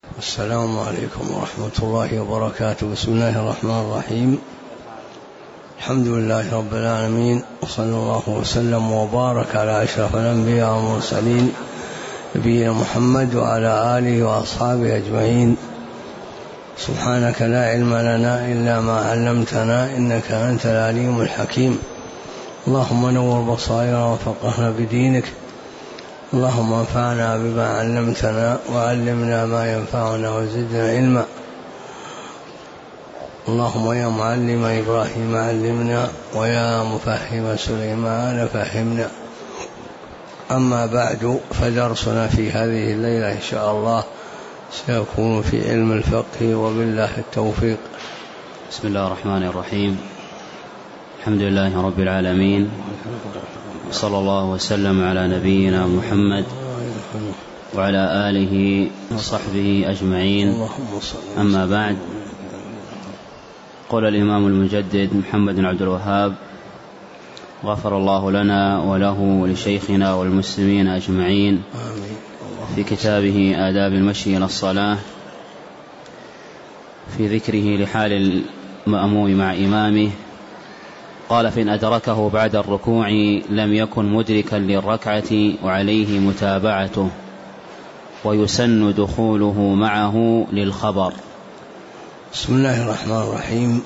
السلام عليكم ورحمة الله وبركاته. بسم الله الرحمن الرحيم. الحمد لله رب العالمين، وصلى الله وسلم وبارك على أشرف الأنبياء والمرسلين نبينا محمد وعلى آله وأصحابه أجمعين. سبحانك لا علم لنا إلا ما علمتنا، إنك أنت العليم الحكيم. اللهم نور بصائرنا وفقهنا بدينك، اللهم انفعنا بما علمتنا وعلمنا ما ينفعنا وزدنا علما. اللهم يا معلم إبراهيم علمنا، ويا مفهم سليمان فهمنا. أما بعد، فدرسنا في هذه الليلة إن شاء الله سيكون في علم الفقه، وبالله التوفيق. بسم الله الرحمن الرحيم. الحمد لله رب العالمين، صلى الله وسلم على نبينا محمد وعلى آله وصحبه أجمعين. أما بعد، قال الإمام المجدد محمد بن عبد الوهاب غفر الله لنا وله ولشيخنا والمسلمين أجمعين في كتابه آداب المشي إلى الصلاة في ذكره لحال المأموم مع إمامه، قال: فإن أدركه بعد الركوع لم يكن مدركا للركعة وعليه متابعته، ويسن دخوله معه للخبر. بسم الله الرحمن الرحيم.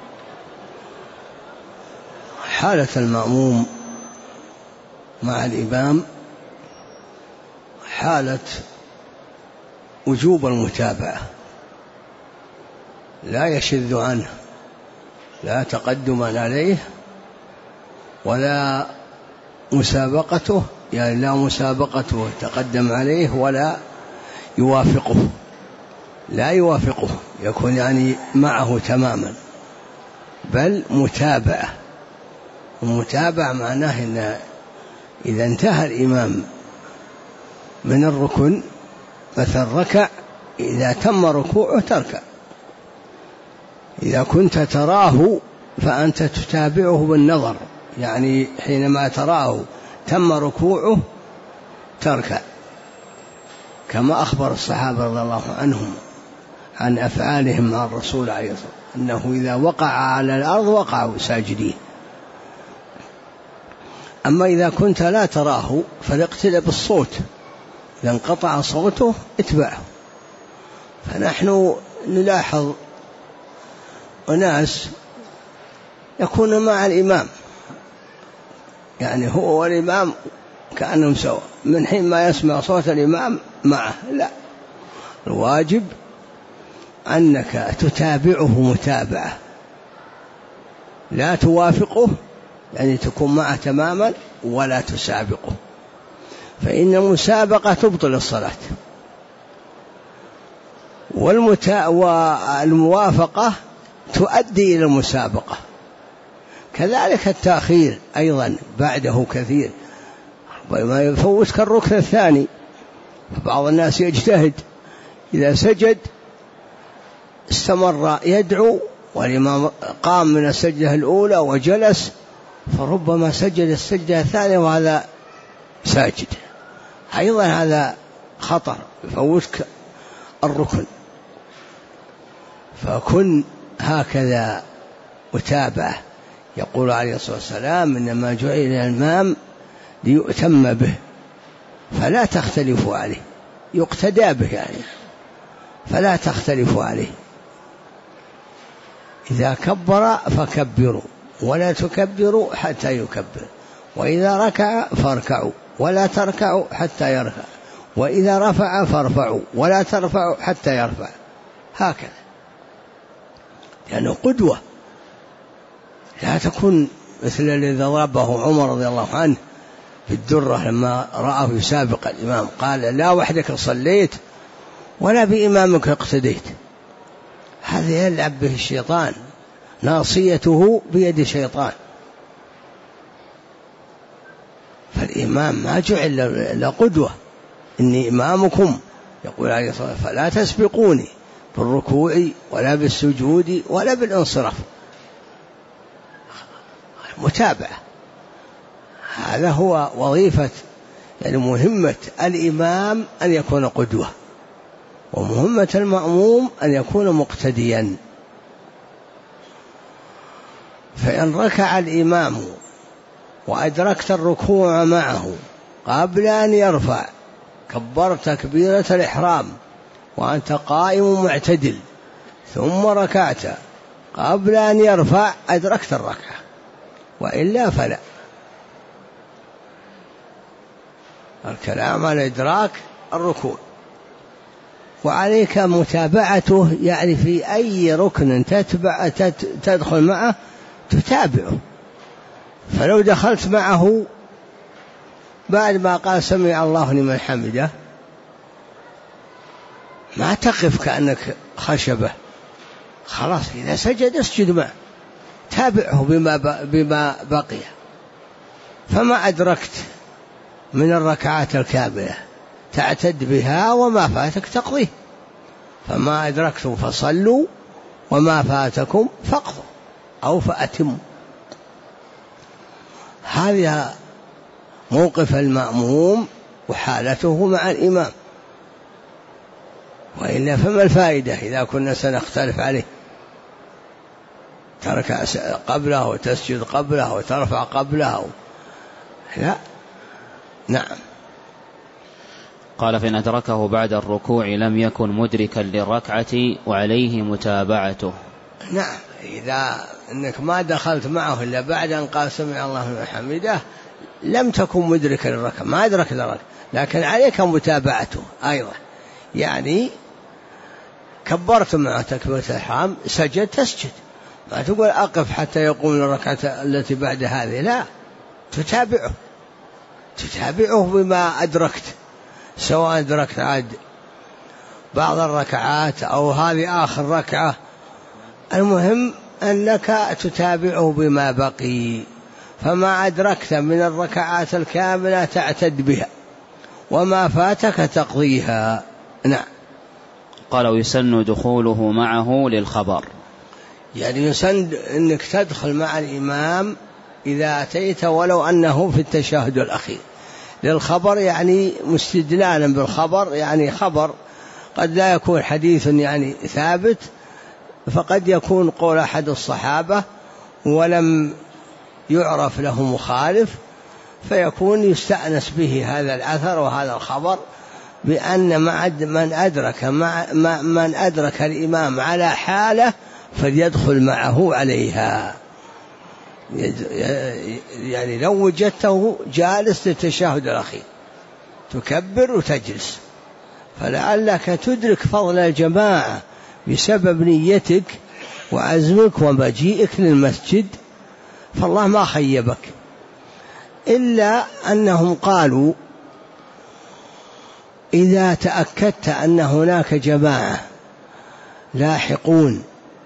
حالة المأموم مع الإمام حالة وجوب المتابعة، لا يشذ عنه، لا تقدما عليه ولا مسابقته، يعني لا مسابقته تقدم عليه ولا يوافقه، لا يوافقه، يكون يعني معه تماما، بل متابعة. المتابعة معناه أن إذا انتهى الإمام من الركن مثل ركع، إذا تم ركوعه تركع. إذا كنت تراه فأنت تتابعه بالنظر، يعني حينما تراه تم ركوعه تركع، كما أخبر الصحابة رضي الله عنهم عن أفعالهم مع الرسول عليه الصلاة والسلام أنه إذا وقع على الأرض وقعوا ساجدين. أما إذا كنت لا تراه فالاقتداء بالصوت، إذا انقطع صوته اتبعه. فنحن نلاحظ أناس يكون مع الإمام، يعني هو والإمام كأنهم سوا، من حين ما يسمع صوت الإمام معه. لا، الواجب أنك تتابعه متابعة، لا توافقه، يعني تكون معه تماما، ولا تسابقه، فإن المسابقة تبطل الصلاة، والموافقة تؤدي إلى المسابقة. كذلك التأخير أيضا بعده كثير، ما يفوتك الركن الثاني. بعض الناس يجتهد، إذا سجد استمر يدعو، والإمام قام من السجدة الأولى وجلس، فربما سجد السجدة الثانية وهذا ساجد، أيضا هذا خطر، يفوتك الركن. فكن هكذا متابعة. يقول عليه الصلاة والسلام: إنما جعل الإمام ليؤتم به فلا تختلفوا عليه، يقتدى به يعني، فلا تختلفوا عليه. إذا كبر فكبروا ولا تكبروا حتى يكبر، وإذا ركع فاركعوا ولا تركعوا حتى يركع، وإذا رفع فارفعوا ولا ترفعوا حتى يرفع. هكذا، لأنه قدوة. لا تكون مثل الذي ضربه عمر رضي الله عنه في الدرة لما رآه يسابق الإمام، قال: لا وحدك صليت ولا بإمامك اقتديت. هذا يلعب به الشيطان، ناصيته بيد شيطان. فالإمام ما جعل إلا قدوة. إني إمامكم، يقول عليه الصلاة والسلام: فلا تسبقوني بالركوع ولا بالسجود ولا بالانصراف. متابعة، هذا هو وظيفة، يعني مهمة الإمام أن يكون قدوة، ومهمة المأموم أن يكون مقتديا. فإن ركع الإمام وأدركت الركوع معه قبل أن يرفع، كبرت تكبيرة الإحرام وأنت قائم معتدل، ثم ركعت قبل أن يرفع، أدركت الركعة، وإلا فلا. الكلام على إدراك الركوع، وعليك متابعته، يعني في أي ركن تدخل معه تتابعه. فلو دخلت معه بعد ما قال سمع الله لمن حمده، ما تقف كأنك خشبة، خلاص إذا سجد اسجد معه، تابعه بما بقي. فما أدركت من الركعات الكاملة تعتد بها، وما فاتك تقضيه. فما أدركتم فصلوا وما فاتكم فاقضوا أو فأتموا. هذا موقف المأموم وحالته مع الإمام، وإلا فما الفائدة إذا كنا سنختلف عليه؟ ترك قبله وتسجد قبله وترفع قبله، لا. نعم. قال: فإن أدركه بعد الركوع لم يكن مدركا للركعة وعليه متابعته. نعم، إذا أنك ما دخلت معه إلا بعد أن قال سمع الله لمن حمده لم تكن مدركا للركعة، ما أدرك الركعة، لكن عليك متابعته أيضا. يعني كبرت معه تكبيرة الإحرام، سجد تسجد، ما تقول أقف حتى يقوم الركعة التي بعد هذه، لا، تتابعه بما أدركت، سواء أدركت عاد بعض الركعات أو هذه آخر ركعة، المهم أنك تتابعه بما بقي. فما أدركت من الركعات الكاملة تعتد بها، وما فاتك تقضيها. نعم. قال: ويسن دخوله معه للخبر. يعني يسن أنك تدخل مع الإمام إذا أتيت ولو أنه في التشهد الأخير، للخبر يعني مستدلالا بالخبر، يعني خبر قد لا يكون حديث يعني ثابت، فقد يكون قول أحد الصحابة ولم يعرف له مخالف، فيكون يستأنس به هذا الأثر وهذا الخبر بأن من أدرك الإمام على حالة فليدخل معه عليها. يعني لو وجدته جالس للتشهد الأخير تكبر وتجلس، فلعلك تدرك فضل الجماعة بسبب نيتك وعزمك ومجيئك للمسجد، فالله ما خيبك. إلا أنهم قالوا إذا تأكدت أن هناك جماعة لاحقون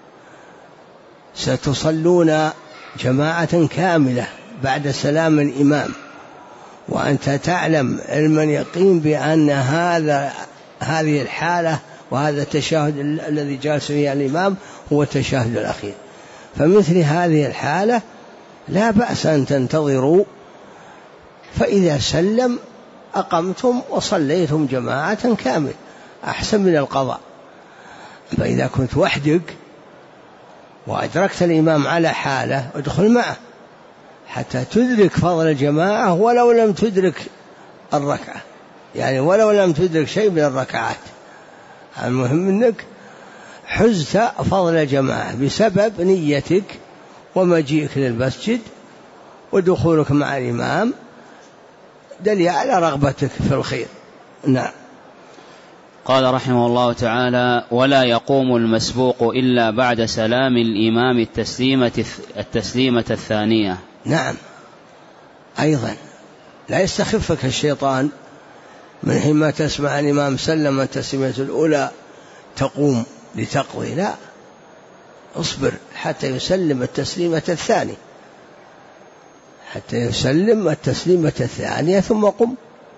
ستصلون جماعة كاملة بعد سلام الإمام، وأنت تعلم علما يقين بأن هذه الحالة وهذا التشهد الذي جالس فيه الإمام هو التشهد الأخير، فمثل هذه الحالة لا بأس أن تنتظروا، فإذا سلم أقمتم وصليتم جماعة كاملة أحسن من القضاء. فإذا كنت وحدك وأدركت الإمام على حالة ادخل معه حتى تدرك فضل الجماعة ولو لم تدرك الركعة، يعني ولو لم تدرك شيء من الركعات، المهم أنك حزت فضل الجماعة بسبب نيتك ومجيئك للمسجد ودخولك مع الإمام، دليل على رغبتك في الخير. نعم. قال رحمه الله تعالى: ولا يقوم المسبوق إلا بعد سلام الإمام التسليمة الثانية. نعم، أيضا لا يستخفك الشيطان من حينما تسمع الإمام سلم التسليمة الأولى تقوم لتقضي، لا، اصبر حتى يسلم التسليمة الثانية، حتى يسلم التسليمة الثانية ثم قم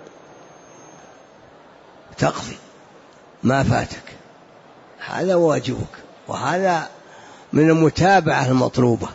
تقضي ما فاتك. هذا واجبك، وهذا من المتابعة المطلوبة،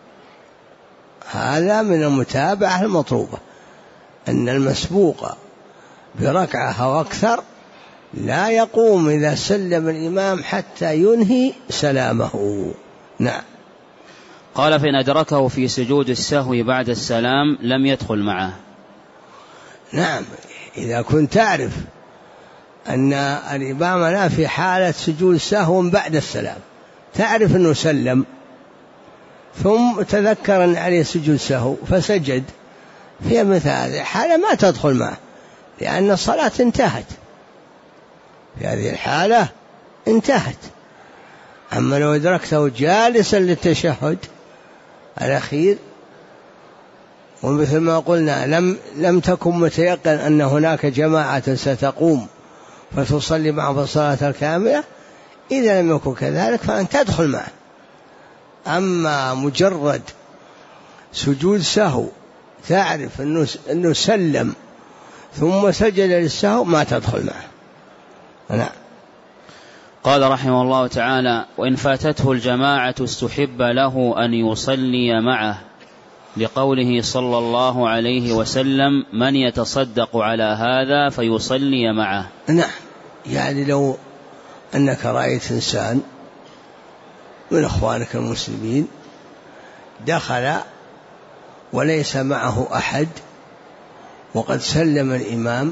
هذا من المتابعة المطلوبة، أن المسبوق بركعة أو أكثر لا يقوم إذا سلم الإمام حتى ينهي سلامه. نعم. قال فإن أدركه في سجود السهو بعد السلام لم يدخل معه. نعم، إذا كنت تعرف أن الإمام لا في حالة سجود سهو بعد السلام، تعرف أنه سلم ثم تذكر أن عليه سجود سهو فسجد، في مثل هذه الحالة ما تدخل معه لأن الصلاة انتهت، في هذه الحالة انتهت. أما لو أدركته جالسا للتشهد الأخير، ومثل ما قلنا لم تكن متيقن أن هناك جماعة ستقوم فتصلي معه الصلاة الكاملة، إذا لم يكن كذلك فأن تدخل معه. أما مجرد سجود سهو تعرف أنه سلم ثم سجد للسهو ما تدخل معه. نعم. قال رحمه الله تعالى: وإن فاتته الجماعة استحب له أن يصلي معه، لقوله صلى الله عليه وسلم: من يتصدق على هذا فيصلي معه. نعم، يعني لو أنك رأيت إنسان من أخوانك المسلمين دخل وليس معه أحد وقد سلم الإمام،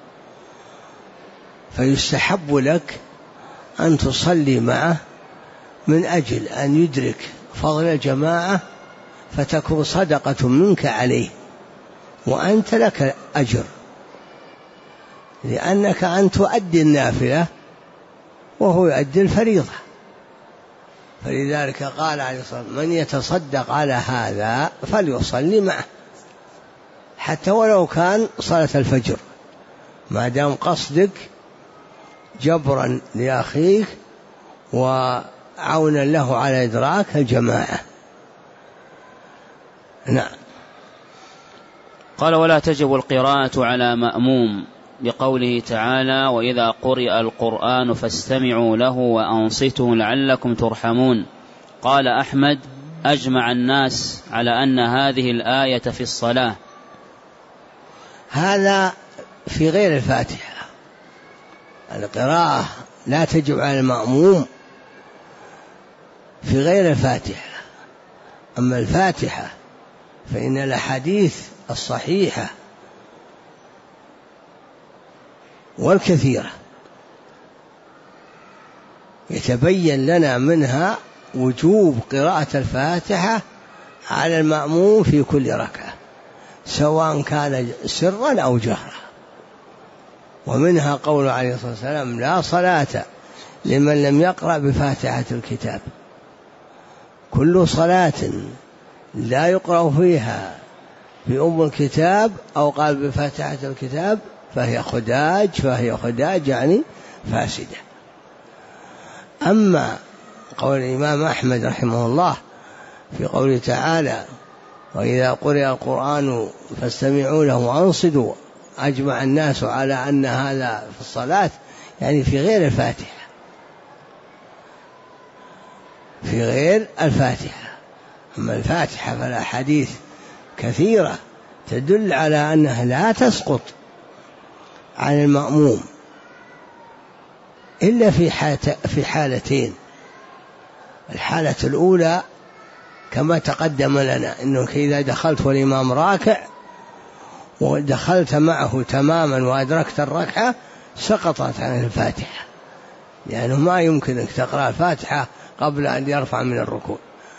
فيستحب لك أن تصلي معه من أجل أن يدرك فضل الجماعة فتكون صدقة منك عليه وأنت لك أجر، لأنك أن تؤدي النافلة وهو يؤدي الفريضة. فلذلك قال عليه الصلاة والسلام: من يتصدق على هذا فليصلي معه، حتى ولو كان صلاة الفجر، ما دام قصدك جبرا لأخيك وعونا له على إدراك الجماعة. نعم. قال: ولا تجب القراءة على مأموم، بقوله تعالى: وإذا قرئ القرآن فاستمعوا له وأنصتوا لعلكم ترحمون. قال أحمد: أجمع الناس على أن هذه الآية في الصلاة. هذا في غير الفاتحة، القراءة لا تجب على المأموم في غير الفاتحة. أما الفاتحة فإن الأحاديث الصحيحة والكثيرة يتبين لنا منها وجوب قراءة الفاتحة على المأموم في كل ركعة، سواء كان سرا أو جهرا. ومنها قول عليه الصلاة والسلام: لا صلاة لمن لم يقرأ بفاتحة الكتاب. كل صلاة لا يقرأ فيها بأم الكتاب أو قال بفاتحة الكتاب فهي خداج يعني فاسدة. أما قول الإمام أحمد رحمه الله في قوله تعالى: وإذا قرئ القرآن فاستمعوا له وأنصتوا، أجمع الناس على أن هذا في الصلاة، يعني في غير الفاتحة، في غير الفاتحة. أما الفاتحة فالأحاديث كثيرة تدل على أنها لا تسقط عن المأموم إلا في حالتين. الحالة الأولى كما تقدم لنا، أنك إذا دخلت والإمام راكع ودخلت معه تماما وأدركت الركعة سقطت عن الفاتحة، لأنه ما يمكنك تقرأ الفاتحة قبل أن يرفع من الركوع.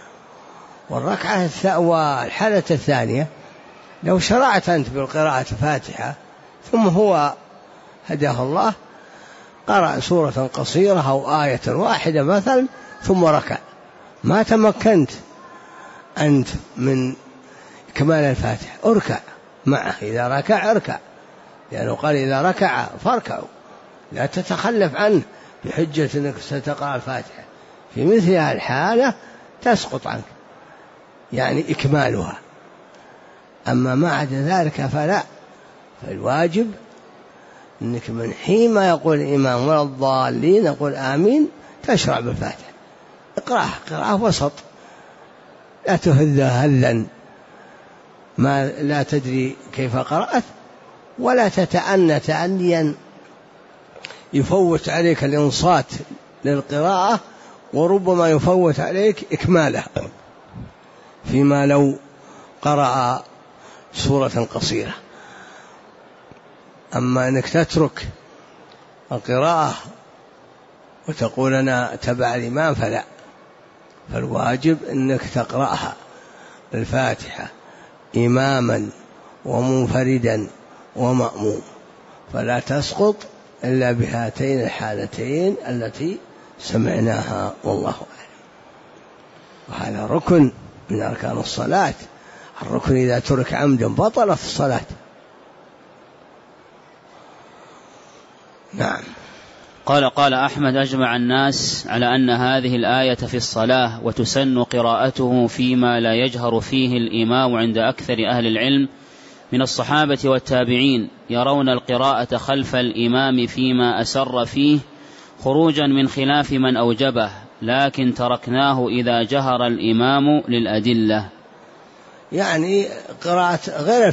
والحالة الثانية لو شرعت أنت بالقراءة الفاتحة ثم هو هداه الله قرأ سورة قصيرة أو آية واحدة مثلا ثم ركع، ما تمكنت أنت من كمال الفاتحة، اركع معه. إذا ركع اركع، لأنه قال: إذا ركع فاركعوا، لا تتخلف عنه بحجة أنك ستقرأ الفاتحة. في مثل هذه الحالة تسقط عنك، يعني إكمالها. أما ما عدا ذلك فلا، فالواجب أنك من حين ما يقول الإمام ولا الضالين يقول آمين تشرع بالفاتحة، قراءة وسط، لا تهذها هلا ما لا تدري كيف قرأت، ولا تتأنى تأنيا يفوت عليك الإنصات للقراءة، وربما يفوت عليك إكمالها فيما لو قرأ سورة قصيرة. أما أنك تترك القراءة وتقول أنا تبع الإمام فلا، فالواجب أنك تقرأها الفاتحة إماما ومنفردا ومأموم، فلا تسقط إلا بهاتين الحالتين التي سمعناها والله أعلم. وهذا ركن من أركان الصلاة، الركن إذا ترك عمدا بطلت الصلاة. نعم. قال أحمد: أجمع الناس على أن هذه الآية في الصلاة وتسن قراءته فيما لا يجهر فيه الإمام عند أكثر أهل العلم من الصحابة والتابعين، يرون القراءة خلف الإمام فيما أسر فيه خروجا من خلاف من أوجبه، لكن تركناه إذا جهر الإمام للأدلة. يعني قراءة غير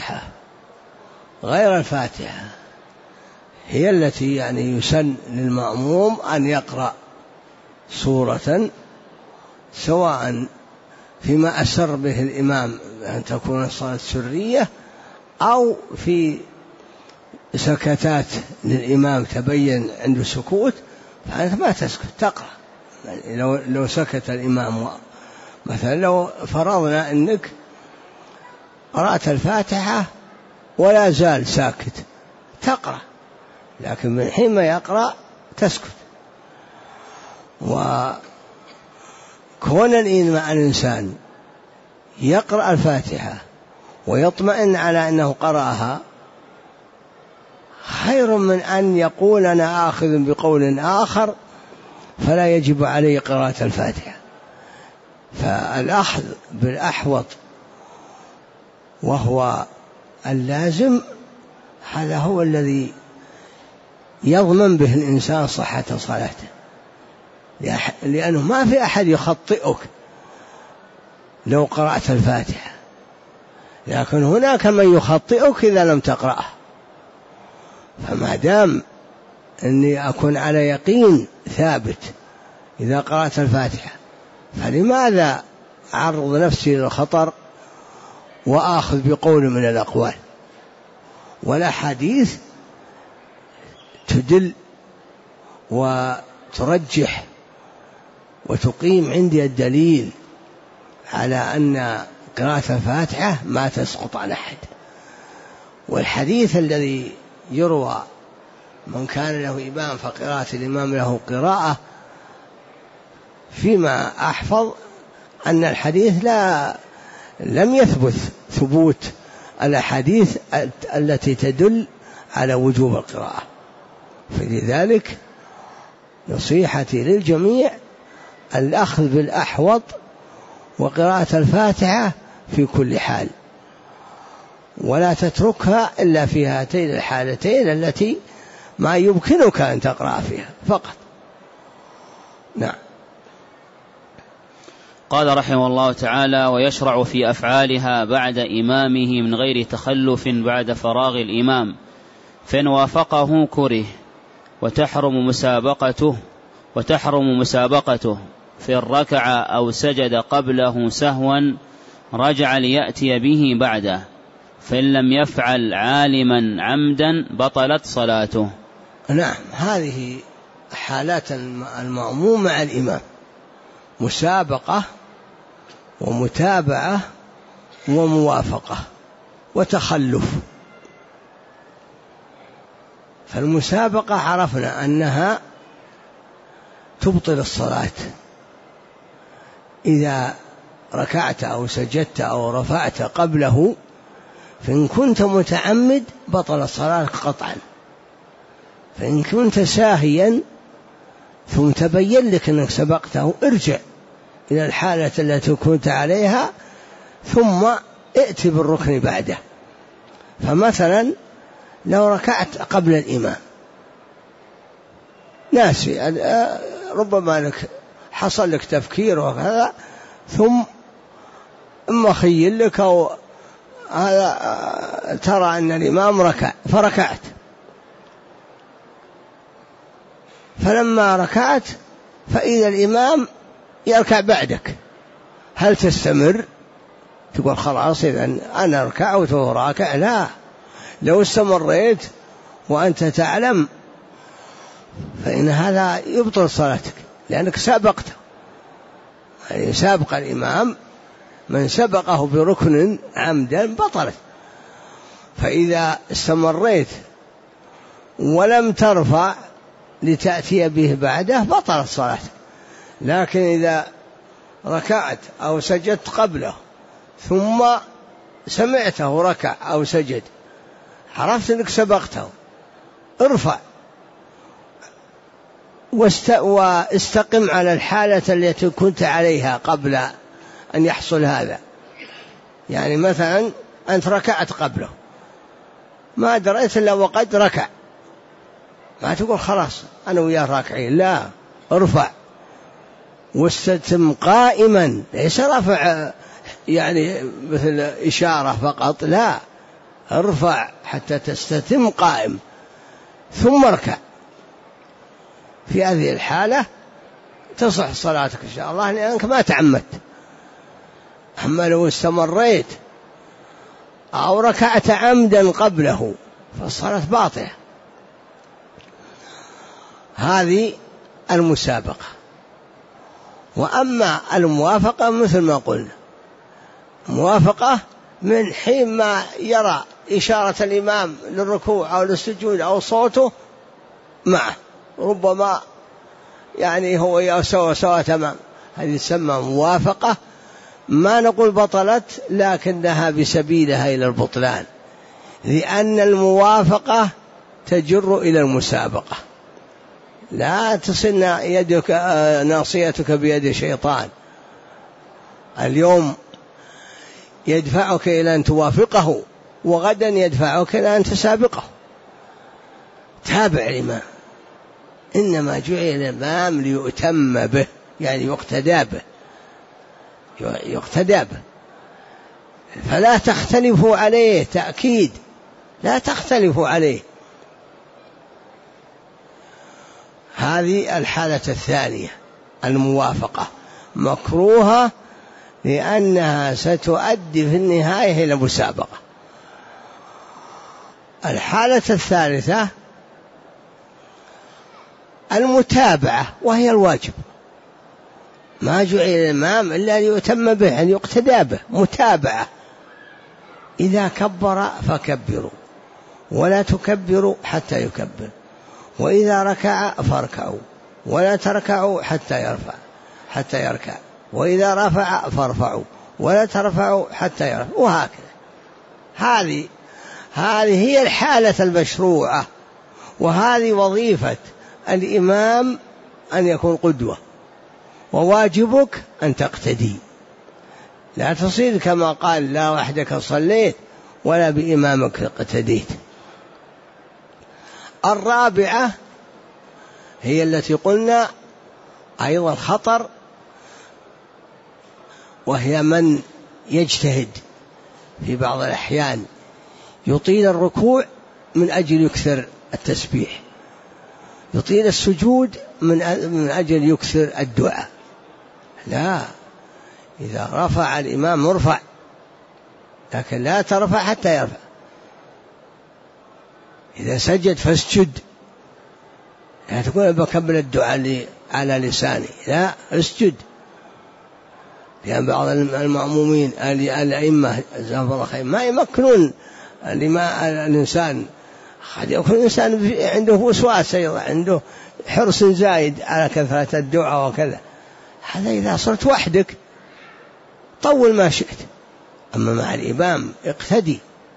الفاتحة هي التي يعني يسن للمأموم أن يقرأ سورة، سواء فيما أسر به الإمام أن تكون الصلاة سرية، أو في سكتات للإمام تبين عنده سكوت، فأنت ما تسكت تقرأ. يعني لو سكت الإمام، مثلا لو فرضنا أنك قرأت الفاتحة ولا زال ساكت تقرأ، لكن من حين ما يقرأ تسكت. وكون الإنسان يقرأ الفاتحة ويطمئن على أنه قرأها خير من أن يقول أنا آخذ بقول آخر فلا يجب عليه قراءة الفاتحة. فالأخذ بالأحوط وهو اللازم هذا هو الذي يضمن به الإنسان صحة صلاته، لأنه ما في أحد يخطئك لو قرأت الفاتحة، لكن هناك من يخطئك إذا لم تقرأه. فما دام أني أكون على يقين ثابت إذا قرأت الفاتحة، فلماذا أعرض نفسي للخطر وآخذ بقول من الأقوال؟ ولا حديث تدل وترجح وتقيم عندي الدليل على أن قراءة الفاتحة ما تسقط عن أحد. والحديث الذي يروى من كان له إمام فقراءة الإمام له قراءة، فيما أحفظ أن الحديث لم يثبت ثبوت الأحاديث التي تدل على وجوب القراءة. فلذلك نصيحتي للجميع الأخذ بالأحوط وقراءة الفاتحة في كل حال، ولا تتركها إلا في هاتين الحالتين التي ما يمكنك أن تقرأ فيها فقط. نعم. قال رحمه الله تعالى: ويشرع في أفعالها بعد إمامه من غير تخلف بعد فراغ الإمام، فإن وافقه كره، وتحرم مسابقته في الركعة أو سجد قبله سهوا رجع ليأتي به بعده، فإن لم يفعل عالما عمدا بطلت صلاته. نعم. هذه حالات المأموم مع الإمام: مسابقة ومتابعة وموافقة وتخلف. فالمسابقة عرفنا أنها تبطل الصلاة إذا ركعت أو سجدت أو رفعت قبله، فإن كنت متعمد بطل الصلاة قطعا. فإن كنت ساهيا ثم تبين لك أنك سبقته، ارجع إلى الحالة التي كنت عليها ثم ائت بالركن بعده. فمثلا لو ركعت قبل الإمام ناسي، ربما لك حصل لك تفكير وهذا، ثم إما خيل لك أو هذا ترى أن الإمام ركع فركعت، فلما ركعت فإذا الإمام يركع بعدك، هل تستمر؟ تقول خلاص إذن أنا ركعت وهو راكع؟ لا، لو استمريت وأنت تعلم فإن هذا يبطل صلاتك، لأنك سابقته. يعني سابق الإمام، من سبقه بركن عمدا بطلت. فإذا استمريت ولم ترفع لتأتي به بعده بطلت صلاتك. لكن إذا ركعت أو سجدت قبله ثم سمعته ركع أو سجد، عرفت أنك سبقته، ارفع واستقم على الحالة التي كنت عليها قبل أن يحصل هذا. يعني مثلا أنت ركعت قبله ما دريت إلا وقد ركع، ما تقول خلاص أنا وياه راكعين، لا، ارفع واستتم قائما، ليس رفع يعني مثل إشارة فقط، لا، ارفع حتى تستتم قائم ثم اركع. في هذه الحالة تصح صلاتك إن شاء الله، لأنك ما تعمدت. أما لو استمريت أو ركعت عمدا قبله فالصلاة باطلة. هذه المسابقة. وأما الموافقة مثل ما قلنا، موافقة من حين ما يرى إشارة الإمام للركوع أو للسجود أو صوته معه، ربما يعني هو يسوى سوا تمام، هذه تسمى موافقة. ما نقول بطلت، لكنها بسبيلها إلى البطلان، لأن الموافقة تجر إلى المسابقة. لا تصن يدك ناصيتك بيد شيطان، اليوم يدفعك إلى أن توافقه وغدا يدفعك إلى أن تسابقه. تابع الإمام، إنما جعل الإمام ليؤتم به، يعني يقتدى به، فلا تختلفوا عليه، تأكيد لا تختلفوا عليه. هذه الحالة الثانية الموافقة، مكروهة لأنها ستؤدي في النهاية إلى مسابقة. الحالة الثالثة المتابعة، وهي الواجب، ما جعل الإمام إلا ليؤتم به، أن يقتدى به، متابعة. إذا كبر فكبروا ولا تكبروا حتى يكبر، وإذا ركع فاركعوا ولا تركعوا حتى يركع، وإذا رفع فارفعوا ولا ترفعوا حتى يرفع، وهكذا. هذه هي الحالة المشروعة، وهذه وظيفة الإمام أن يكون قدوة، وواجبك أن تقتدي، لا تصير كما قال لا وحدك صليت ولا بإمامك اقتديت. الرابعة هي التي قلنا أيضا خطر، وهي من يجتهد في بعض الأحيان يطيل الركوع من أجل يكثر التسبيح، يطيل السجود من أجل يكثر الدعاء. لا، إذا رفع الإمام ارفع، لكن لا ترفع حتى يرفع. إذا سجد فاسجد، لا تقول بكمل الدعاء على لساني، لا، اسجد. لأن بعض المأمومين الأئمة جزاهم الله خير ما يمكنون الإنسان، قد يكون الإنسان عنده وسواس، عنده حرص زايد على كثرة الدعاء وكذا، هذا إذا صرت وحدك طول ما شئت، أما مع الإمام اقتدي،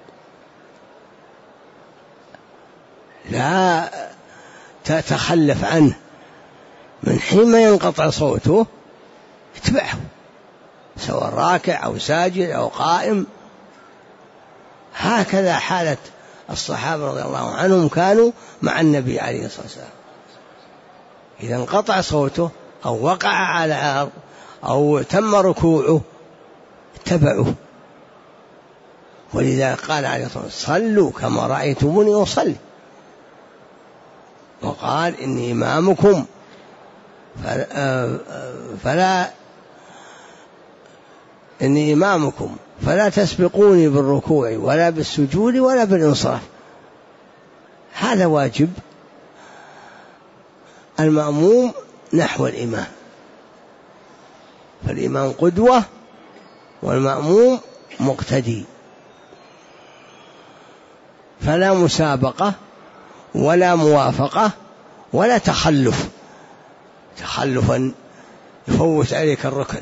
لا تتخلف عنه، من حين ما ينقطع صوته اتبعه، سواء راكع أو ساجد أو قائم. هكذا حالة الصحابة رضي الله عنهم، كانوا مع النبي عليه الصلاة والسلام، إذا انقطع صوته أو وقع على الأرض أو تم ركوعه اتبعوه. ولذا قال عليه الصلاة والسلام صلوا كما رأيتموني أصلي. وقال إني إمامكم إني إمامكم فلا تسبقوني بالركوع ولا بالسجود ولا بالانصراف. هذا واجب المأموم نحو الإمام، فالإمام قدوة والمأموم مقتدي، فلا مسابقة ولا موافقة ولا تخلفا يفوت عليك الركن.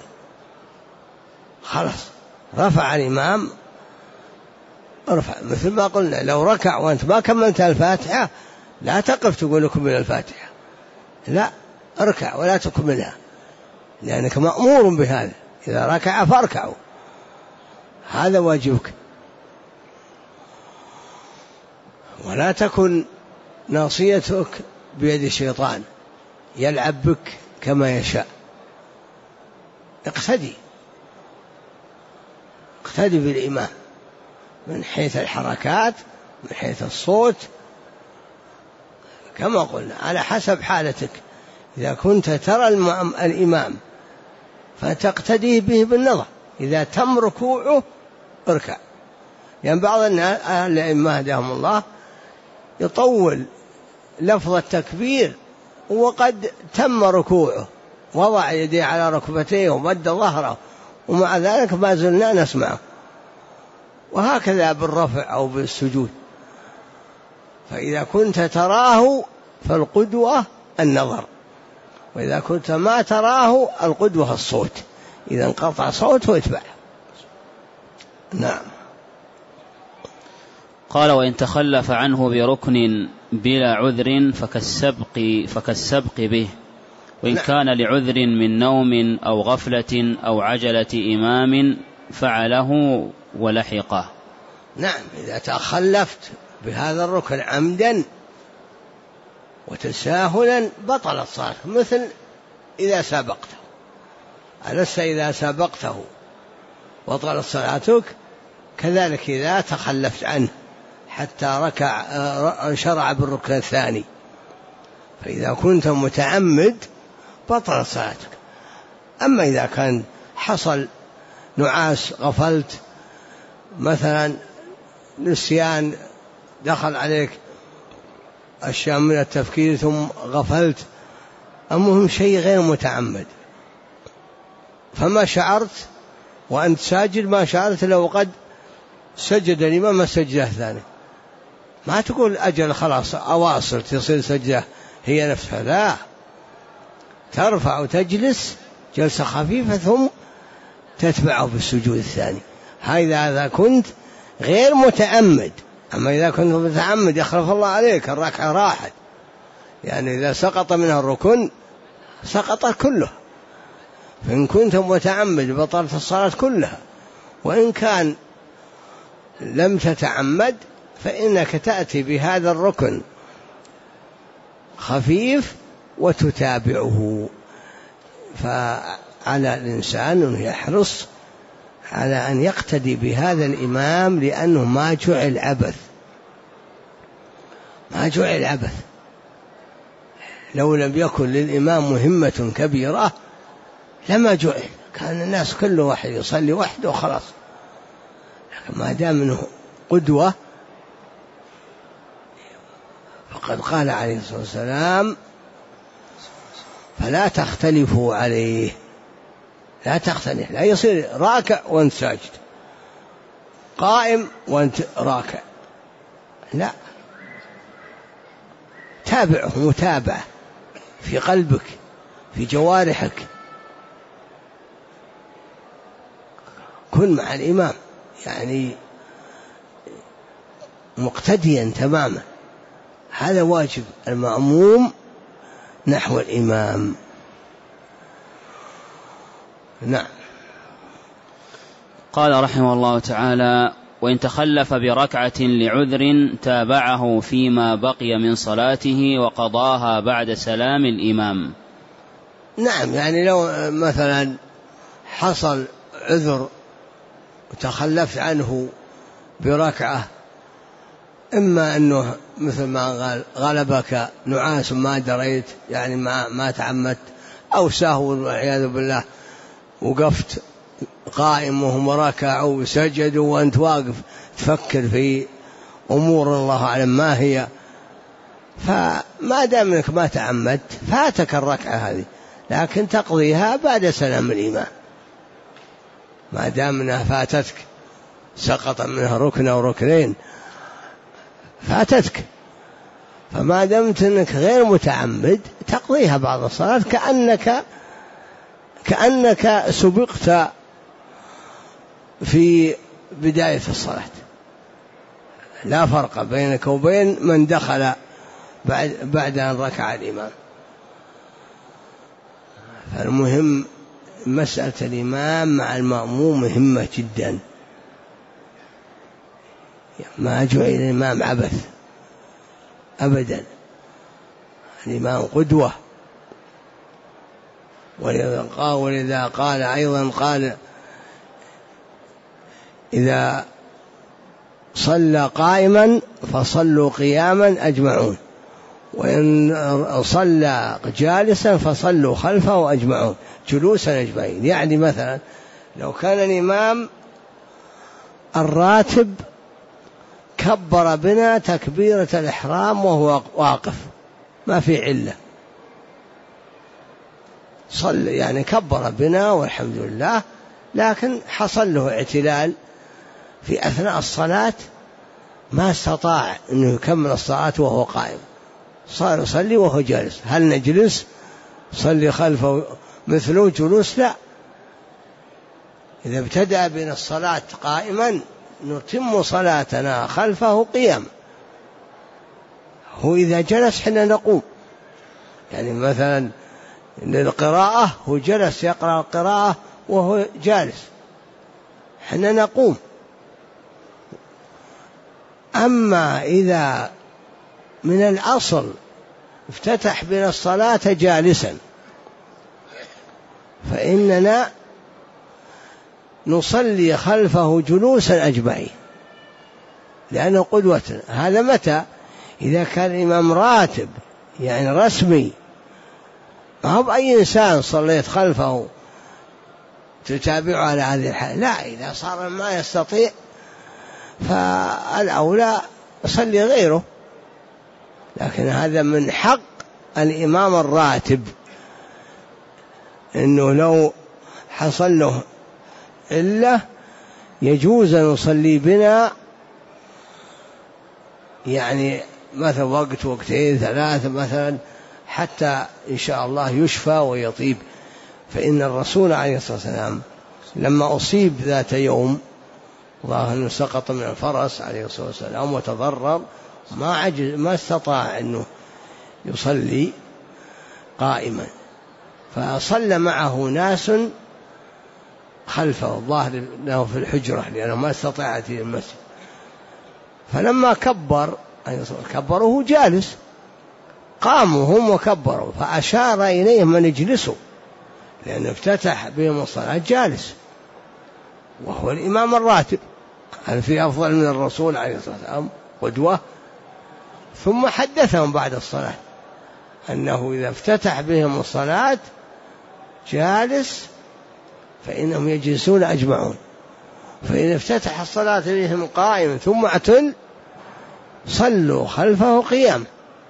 خلاص رفع الإمام ارفع، مثل ما قلنا لو ركع وأنت ما كملت الفاتحة لا تقف تقول لكم من الفاتحة، لا، اركع ولا تكملها لأنك مأمور بهذا، إذا ركع فاركعوا، هذا واجبك. ولا تكن ناصيتك بيد الشيطان يلعب بك كما يشاء، اقتدي بالإمام من حيث الحركات، من حيث الصوت، كما قلنا على حسب حالتك. إذا كنت ترى الإمام فتقتديه به بالنظر، إذا تم ركوعه اركع. يعني بعض الناس أهل الأئمة هداهم الله يطول لفظ التكبير وقد تم ركوعه، وضع يديه على ركبتيه ومد ظهره، ومع ذلك ما زلنا نسمعه. وهكذا بالرفع أو بالسجود. فإذا كنت تراه فالقدوة النظر، وإذا كنت ما تراه القدوة الصوت، إذا انقطع صوته اتبع. نعم. قال: وإن تخلف عنه بركن بلا عذر فكالسبق به، وإن كان لعذر من نوم أو غفلة أو عجلة إمام فعله ولحقه. نعم، إذا تخلفت بهذا الركن عمدا وتساهلا بطلت صلاة، مثل إذا سبقته، ألست إذا سبقته بطلت صلاتك، كذلك إذا تخلفت عنه حتى شرع بالركن الثاني، فإذا كنت متعمد بطلت صلاتك. أما إذا كان حصل نعاس، غفلت مثلا، نسيان دخل عليك أشياء من التفكير ثم غفلت، المهم شيء غير متعمد، فما شعرت وأنت ساجد، ما شعرت لو قد سجد الإمام السجدة الثانية، ما تقول أجل خلاص أواصل تصير سجدة هي نفسها، لا، ترفع وتجلس جلسة خفيفة ثم تتبعه بالسجود الثاني. هذا كنت غير متعمد. أما إذا كنت متعمد يخلف الله عليك، الركعة راحت، يعني إذا سقط منها الركن سقط كله، فإن كنت متعمد بطلت الصلاة كلها. وإن كان لم تتعمد فإنك تأتي بهذا الركن خفيف وتتابعه. فعلى الإنسان أن يحرص على أن يقتدي بهذا الإمام، لأنه ما جعل عبث. لو لم يكن للإمام مهمة كبيرة لما جعل، كان الناس كل واحد يصلي وحده وخلاص. لكن ما دام منه قدوة، فقد قال عليه الصلاة والسلام: فلا تختلفوا عليه. لا تختلف، لا يصير راكع وانت ساجد، قائم وانت راكع، لا، تابعه متابعة في قلبك، في جوارحك، كن مع الإمام يعني مقتديا تماما. هذا واجب المأموم نحو الإمام. نعم. قال رحمه الله تعالى: وإن تخلف بركعة لعذر تابعه فيما بقي من صلاته وقضاها بعد سلام الإمام. نعم، يعني لو مثلا حصل عذر وتخلفت عنه بركعة إما أنه مثل ما قال غلبك نعاس ما دريت، يعني ما تعمدت، أو سهو والعياذ بالله، وقفت قائم وهم ركعوا وسجدوا وأنت واقف تفكر في أمور الله أعلم ما هي، فما دام أنك ما تعمدت فاتك الركعة هذه، لكن تقضيها بعد سلام الإمام ما دام أنها فاتتك، سقط منها ركن أو ركنين فاتتك، فما دمت أنك غير متعمد تقضيها بعد الصلاة كأنك سبقت في بداية الصلاة، لا فرق بينك وبين من دخل بعد أن ركع الإمام. فالمهم مسألة الإمام مع المأموم مهمة جدا، ما جعل الإمام عبث أبدا، الإمام قدوة. ولذا قال أيضا قال إذا صلى قائما فصلوا قياما أجمعون، وإن صلى جالسا فصلوا خلفه أجمعون جلوسا أجمعين. يعني مثلا لو كان الإمام الراتب كبر بنا تكبيرة الإحرام وهو واقف ما في علة، صلى يعني كبر بنا والحمد لله، لكن حصل له اعتلال في أثناء الصلاة ما استطاع أنه يكمل الصلاة وهو قائم، صار يصلي وهو جالس. هل نجلس صلي خلفه مثله جلوس؟ لا، إذا ابتدأ بنا الصلاة قائما نتم صلاتنا خلفه قيام. هو إذا جلس حنا نقوم، يعني مثلا للقراءة هو جلس يقرأ القراءة وهو جالس حنا نقوم. أما إذا من الأصل افتتح بنا الصلاة جالسا فإننا نصلي خلفه جلوسا أجمعين لأنه قدوتنا. هذا متى؟ إذا كان الإمام راتب يعني رسمي، ما هو بأي إنسان صليت خلفه تتابعه على هذه الحالة، لا، إذا صار ما يستطيع فالأولى يصلي غيره. لكن هذا من حق الإمام الراتب إنه لو حصل له إلا يجوز أن يصلي بنا، يعني مثلا وقت وقتين ثلاثة مثلا حتى إن شاء الله يشفى ويطيب. فإن الرسول عليه الصلاة والسلام لما أصيب ذات يوم ظاهر أنه سقط من الفرس عليه الصلاة والسلام وتضرر ما استطاع أنه يصلي قائما، فصلى معه ناس خلفه الظاهر له في الحجرة لأنه ما استطاع في المسجد. فلما كبره جالس، قاموا هم وكبروا، فأشار إليهم أن يجلسوا لأنه افتتح بهم الصلاة جالس وهو الإمام الراتب. هل في أفضل من الرسول عليه الصلاة والسلام قدوة؟ ثم حدثهم بعد الصلاة أنه إذا افتتح بهم الصلاة جالس فإنهم يجلسون أجمعون، فإذا افتتح الصلاة بهم قائم ثم اعتل صلوا خلفه قيام.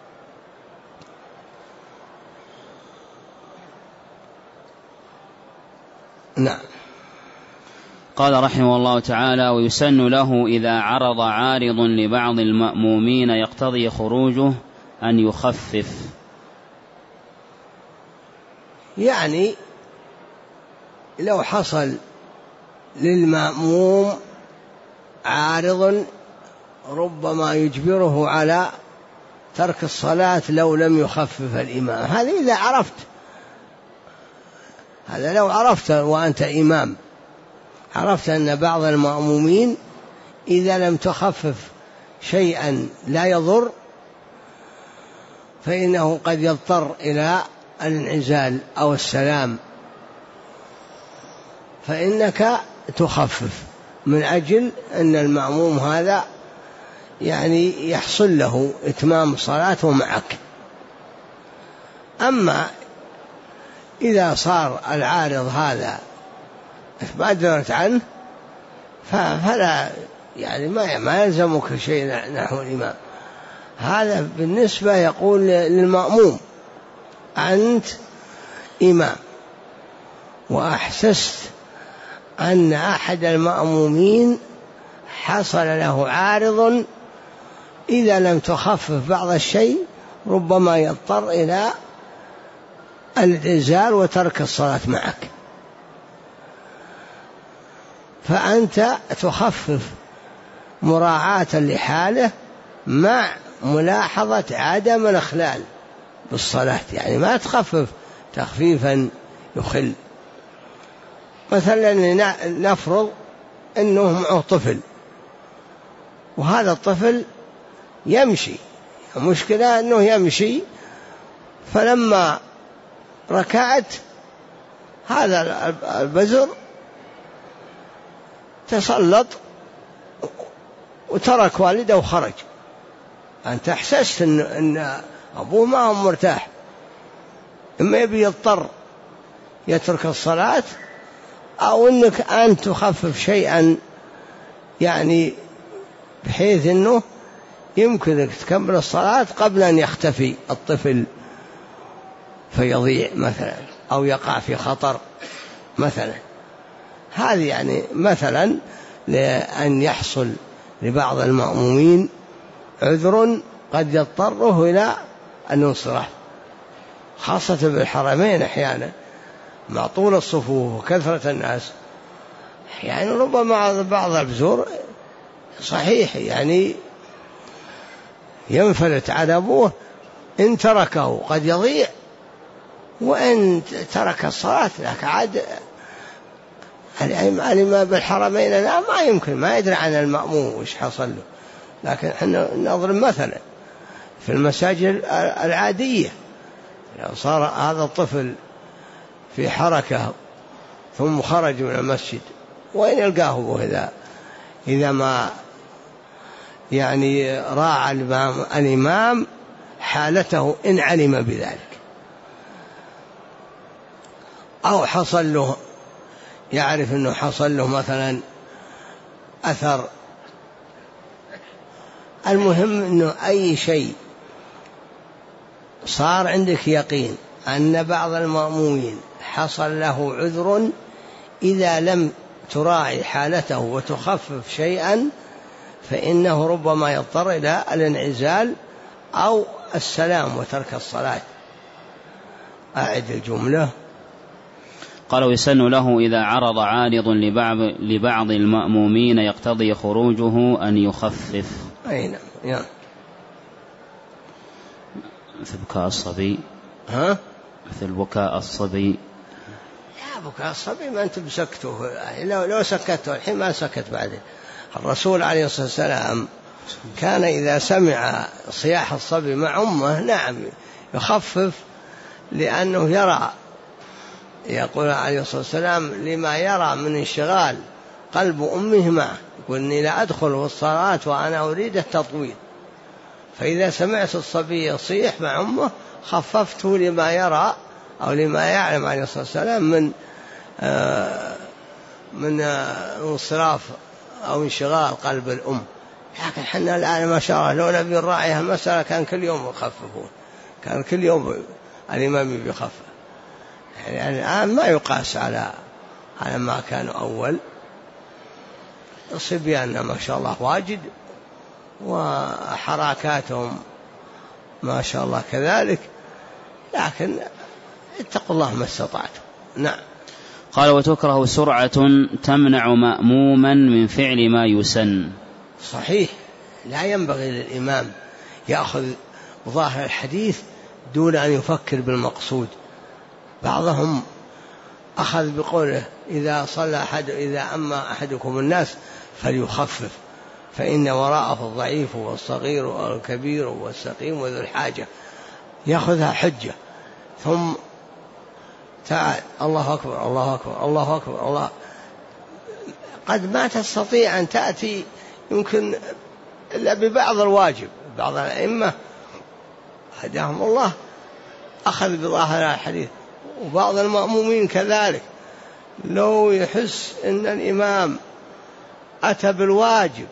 نعم. قال رحمه الله تعالى: ويسن له إذا عرض عارض لبعض المأمومين يقتضي خروجه أن يخفف. يعني لو حصل للمأموم عارض ربما يجبره على ترك الصلاة لو لم يخفف الإمام، هذا إذا عرفت، هذا لو عرفت وأنت إمام، عرفت أن بعض المأمومين إذا لم تخفف شيئا لا يضر فإنه قد يضطر إلى الانعزال أو السلام، فإنك تخفف من أجل أن المأموم هذا يعني يحصل له إتمام صلاته معك. أما إذا صار العارض هذا ما درت عنه فلا يعني ما يلزمك شيء نحو الإمام. هذا بالنسبة يقول للمأموم أنت إمام وأحسست أن أحد المأمومين حصل له عارض، إذا لم تخفف بعض الشيء ربما يضطر إلى الإنزال وترك الصلاة معك، فأنت تخفف مراعاة لحاله مع ملاحظة عدم الإخلال بالصلاة، يعني ما تخفف تخفيفا يخل. مثلا نفرض أنه معه طفل وهذا الطفل يمشي، المشكلة أنه يمشي، فلما ركعت هذا البزر تسلط وترك والده وخرج، أنت أحسست أن أبوه ما هو مرتاح، إما يبي يضطر يترك الصلاة أو أنك أنت تخفف شيئا يعني بحيث أنه يمكنك تكمل الصلاة قبل أن يختفي الطفل فيضيع مثلا أو يقع في خطر مثلا. هذه يعني مثلا لأن يحصل لبعض المأمومين عذر قد يضطره إلى الانصراف، خاصة بالحرمين أحيانا مع طول الصفوف وكثرة الناس، يعني ربما بعض البزور صحيح يعني ينفلت على أبوه، إن تركه قد يضيع، وإن ترك الصلاة لك عاد الإمام بالحرمين لا ما يمكن ما يدري عن المأموم وش حصل له. لكن احنا نضرب مثلا في المساجد العادية، لو صار هذا الطفل في حركة ثم خرج من المسجد وين يلقاه أبوه إذا ما يعني راعى الإمام حالته إن علم بذلك، أو حصل له يعرف أنه حصل له مثلا أثر. المهم أنه أي شيء صار عندك يقين أن بعض المأمومين حصل له عذر، إذا لم تراعي حالته وتخفف شيئا فإنه ربما يضطر إلى الانعزال أو السلام وترك الصلاة. أعد الجملة. قال ويسن له إذا عرض عارض لبعض المأمومين يقتضي خروجه أن يخفف. أي نعم. مثل بكاء الصبي. مثل بكاء الصبي. لا بكاء الصبي ما أنت بسكته، لو سكته الحين ما سكت بعدين. الرسول عليه الصلاة والسلام كان إذا سمع صياح الصبي مع أمه نعم يخفف، لأنه يرى يقول عليه الصلاة والسلام لما يرى من انشغال قلب أمه معه، يقول إني لا أدخل في الصلاة وأنا أريد التطويل، فإذا سمعت الصبي يصيح مع أمه خففته لما يرى أو لما يعلم عليه الصلاة والسلام من انصراف أو انشغال قلب الأم. لكن حنا الآن ما شاء الله لو نبي نراعي هالمسألة كان كل يوم يخففون، كان كل يوم الإمام يخفف. يعني الآن ما يقاس على ما كانوا أول. الصبيان ما شاء الله واجد وحركاتهم ما شاء الله كذلك، لكن اتقوا الله ما استطعتم. نعم. قال وتكره سرعة تمنع مأموما من فعل ما يسن. صحيح، لا ينبغي للإمام يأخذ ظاهر الحديث دون أن يفكر بالمقصود. بعضهم أخذ بقوله إذا أما أحدكم الناس فليخفف فإن وراءه الضعيف والصغير والكبير والسقيم وذو الحاجة، يأخذها حجة، ثم تعال الله أكبر الله أكبر الله أكبر الله، قد ما تستطيع أن تأتي يمكن إلا ببعض الواجب. بعض الأئمة هداهم الله أخذ بظاهر الحديث، وبعض المأمومين كذلك لو يحس أن الإمام أتى بالواجب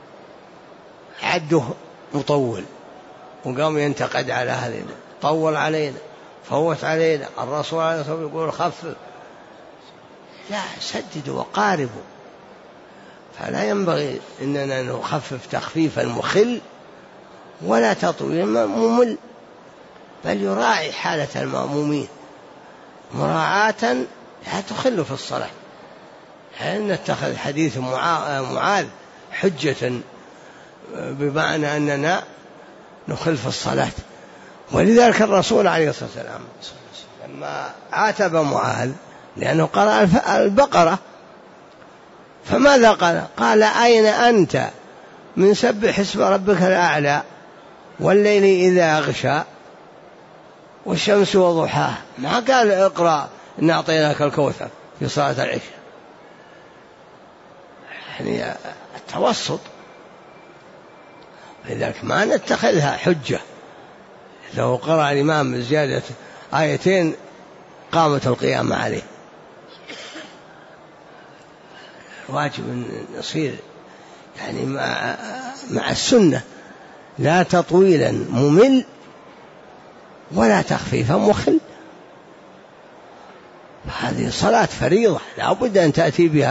عده مطول وقام ينتقد على أهلنا، طول علينا، فوت علينا، الرسول عليه الصلاة والسلام يقول خفف. لا، سددوا وقاربوا. فلا ينبغي أننا نخفف تخفيفا مخل ولا تطويلا ممل، بل يراعي حالة المأمومين مراعاة لا تخل في الصلاة. هل نتخذ حديث معاذ حجة بمعنى أننا نخل في الصلاة؟ ولذلك الرسول عليه الصلاة والسلام لما عاتب معاذ لأنه قرأ البقرة، فماذا قال؟ قال أين أنت من سبح اسم ربك الأعلى والليل إذا أغشى والشمس وضحاها؟ ما قال اقرأ إن أعطيناك الكوثر في صلاة العشاء. يعني التوسط. لذلك ما نتخذها حجة. لو قرأ الإمام بزيادة آيتين قامت القيامة عليه. واجب أن نصير يعني مع السنة، لا تطويلا ممل ولا تخفيفا مخل. هذه صلاة فريضة لا بد أن تأتي بها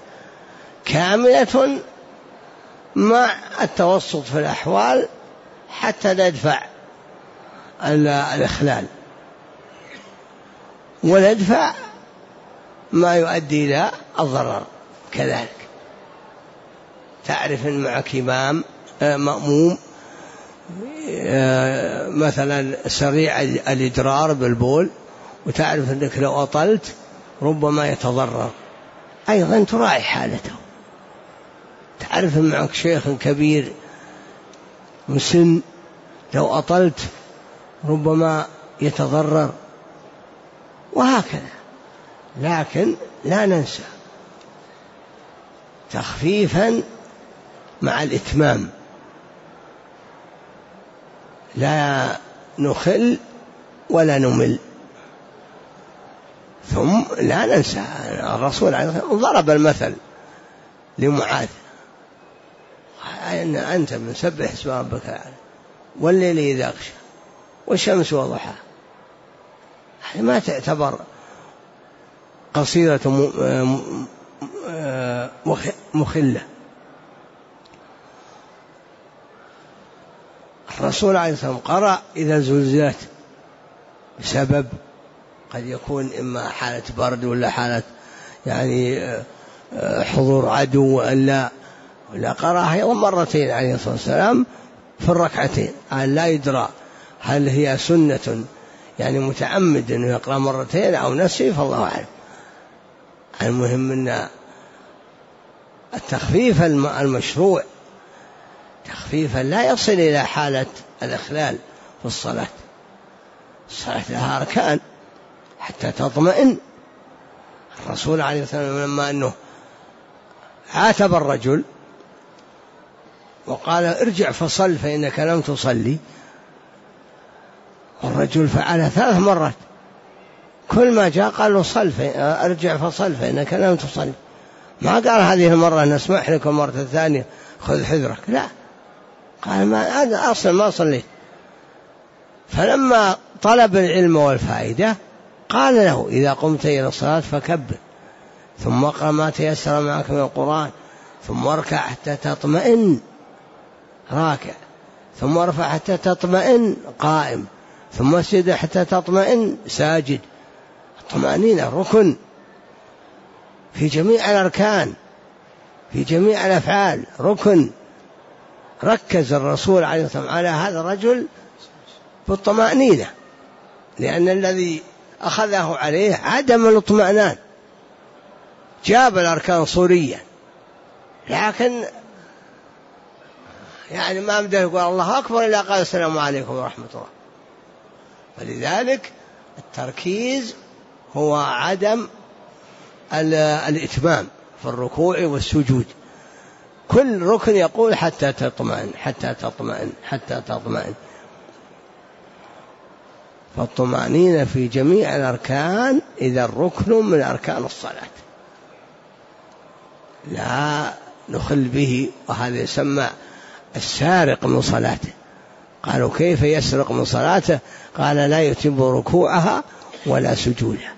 كاملة مع التوسط في الأحوال حتى ندفع الإخلال وندفع ما يؤدي إلى الضرر. كذلك تعرف أن معك إمام مأموم مثلا سريع الإدرار بالبول، وتعرف أنك لو أطلت ربما يتضرر، أيضا تراعي حالته. تعرف أن معك شيخ كبير مسن، لو أطلت ربما يتضرر، وهكذا. لكن لا ننسى تخفيفا مع الإتمام، لا نخل ولا نمل. ثم لا ننسى الرسول عليه الصلاة والسلام ضرب المثل لمعاذ أن أنت من سبح اسم ربك الأعلى والليل إذا أغشى والشمس وضحاها. هذه ما تعتبر قصيرة مخلة. الرسول عليه الصلاة والسلام قرأ إذا زلزلت بسبب قد يكون إما حالة برد ولا حالة يعني حضور عدو ولا قرأها أيضا مرتين عليه الصلاة والسلام في الركعتين. لا يدرى هل هي سنة يعني متعمد أنه يقرأ مرتين أو نسي، فالله أعلم. المهم أن التخفيف المشروع تخفيفا لا يصل إلى حالة الإخلال في الصلاة. الصلاة لها أركان حتى تطمئن. الرسول عليه الصلاة والسلام لما أنه عاتب الرجل وقال ارجع فصل فإنك لم تصلي، الرجل فعلها 3 مرات، كل ما جاء قال له صل ارجع فصل فإنك لم تصلي. ما قال هذه المرة نسمح لك المرة الثانية خذ حذرك، لا، قال ما أنا أصلا ما صليت. فلما طلب العلم والفائدة قال له إذا قمت إلى الصلاة فكبر، ثم اقرأ ما تيسر معك من القرآن، ثم اركع حتى تطمئن راكع، ثم ارفع حتى تطمئن قائم، ثم اسجد حتى تطمئن ساجد. الطمأنينة ركن في جميع الأركان في جميع الأفعال، ركن. ركز الرسول عليه الصلاة والسلام على هذا الرجل بالطمأنينة، لأن الذي أخذه عليه عدم الاطمئنان. جاب الأركان صوريا، لكن يعني ما بدأ يقول الله أكبر إلا قال السلام عليكم ورحمة الله. ولذلك التركيز هو عدم الإتمام في الركوع والسجود. كل ركن يقول حتى تطمئن حتى تطمئن حتى تطمئن. فالطمأنينة في جميع الأركان إذا الركن من أركان الصلاة لا نخل به، وهذا يسمى السارق من صلاته. قالوا كيف يسرق من صلاته؟ قال لا يتم ركوعها ولا سجودها.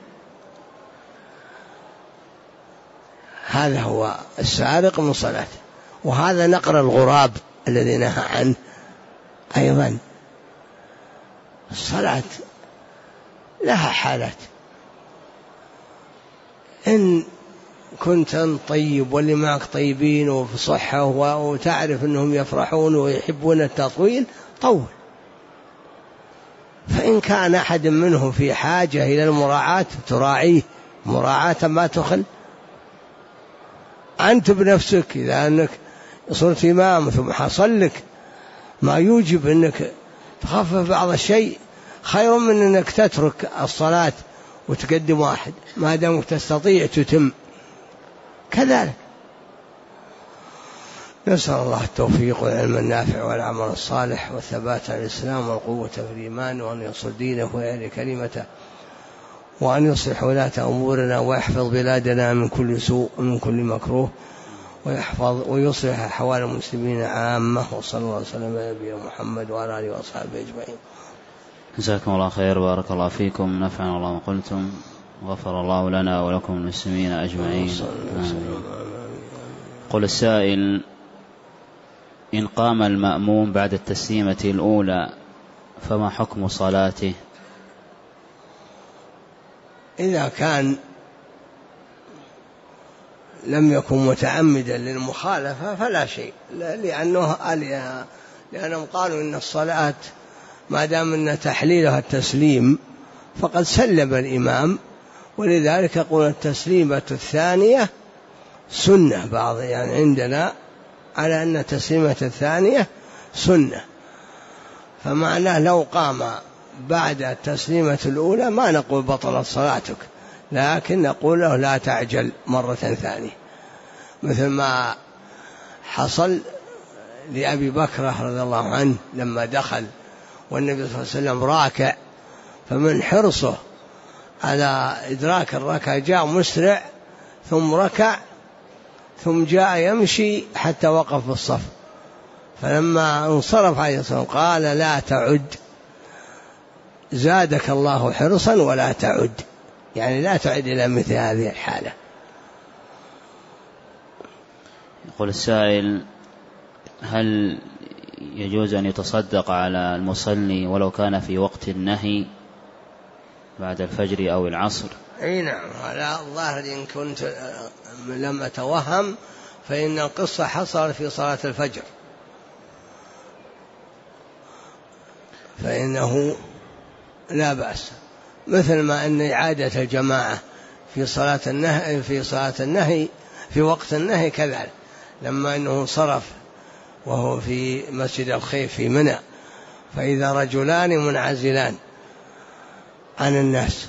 هذا هو السارق من صلاته. وهذا نقر الغراب الذي نهى عنه أيضا. الصلاة لها حالات، إن كنت طيب واللي معك طيبين وفي صحة وتعرف أنهم يفرحون ويحبون التطويل طول. فإن كان أحد منهم في حاجة إلى المراعاة تراعيه مراعاة ما تخل. أنت بنفسك إذا أنك صرت إمام ثم حصل لك ما يوجب أنك تخفف بعض الشيء خير من أنك تترك الصلاة وتقدم واحد ما دامك تستطيع تتم كذلك. نسأل الله التوفيق والعلم النافع والعمل الصالح والثبات على الإسلام والقوة في الإيمان، وأن ينصر دينه ويعلي كلمته، وأن يصلح ولاة أمورنا ويحفظ بلادنا من كل سوء ومن كل مكروه، ويصلح أحوال المسلمين عامة. وصلى الله وسلم على نبينا محمد وعلى آله وأصحابه أجمعين. جزاكم الله خير، بارك الله فيكم، نفعنا الله ما قلتم، غفر الله لنا ولكم المسلمين أجمعين. قل السائل: إن قام المأموم بعد التسليمة الأولى فما حكم صلاته؟ إذا كان لم يكن متعمدا للمخالفة فلا شيء، لأنهم قالوا إن الصلاة ما دام أن تحليلها التسليم فقد سلم الإمام، ولذلك يقول التسليمة الثانية سنة. بعض يعني عندنا على أن التسليمة الثانية سنة، فمعناه لو قام بعد التسليمة الأولى ما نقول بطلت صلاتك، لكن نقول له لا تعجل مرة ثانية، مثل ما حصل لأبي بكر رضي الله عنه لما دخل والنبي صلى الله عليه وسلم راكع، فمن حرصه على إدراك الركعة جاء مسرع ثم ركع ثم جاء يمشي حتى وقف بالصف، فلما انصرف عليه الصلاة والسلام قال لا تعد، زادك الله حرصا ولا تعد، يعني لا تعد إلى مثل هذه الحالة. يقول السائل: هل يجوز أن يتصدق على المصلي ولو كان في وقت النهي بعد الفجر أو العصر؟ أي نعم، على الظاهر إن كنت لم أتوهم فإن القصة حصلت في صلاة الفجر، فإنه لا بأس، مثل ما أن إعادة الجماعة في صلاة النهي في وقت النهي كذلك، لما أنه انصرف وهو في مسجد الخيف في منى، فإذا رجلان منعزلان عن الناس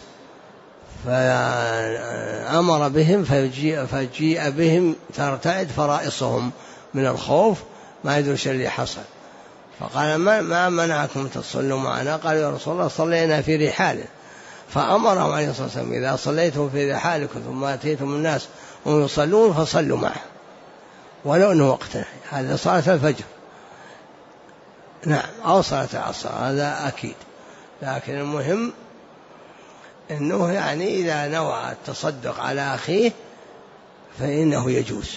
فأمر بهم فجيء بهم ترتعد فرائصهم من الخوف ما يدري شو اللي حصل، فقال ما منعكم تصلوا معنا؟ قالوا يا رسول الله صلينا في رحال، فأمرهم عليه الصلاة والسلام إذا صليتم في رحالكم ثم أتيتم الناس وهم يصلون فصلوا معه ولو أنه وقتنا، هذا صلاة الفجر نعم، أو صلاة العصر، هذا أكيد. لكن المهم أنه يعني إذا نوى التصدق على أخيه فإنه يجوز.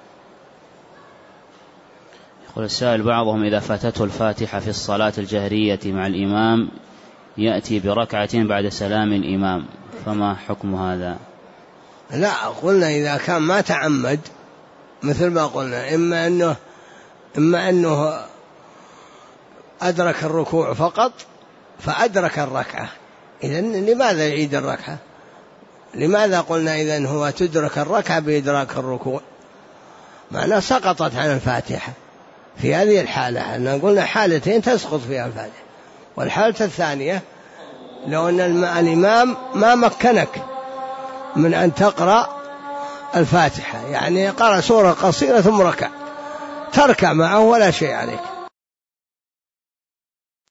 يقول السائل: بعضهم إذا فاتته الفاتحة في الصلاة الجهرية مع الإمام يأتي بركعة بعد سلام الإمام، فما حكم هذا؟ لا، قلنا إذا كان ما تعمد مثل ما قلنا، إما أنه أدرك الركوع فقط فأدرك الركعة، إذن لماذا يعيد الركعة؟ لماذا قلنا إذن هو تدرك الركعة بإدراك الركوع؟ معناه سقطت عن الفاتحة في هذه الحالة، أننا قلنا حالتين تسقط فيها الفاتحة، والحالة الثانية لو أن الإمام ما مكنك من أن تقرأ الفاتحة، يعني قرأ سورة قصيرة ثم ركع، تركع معه ولا شيء عليك.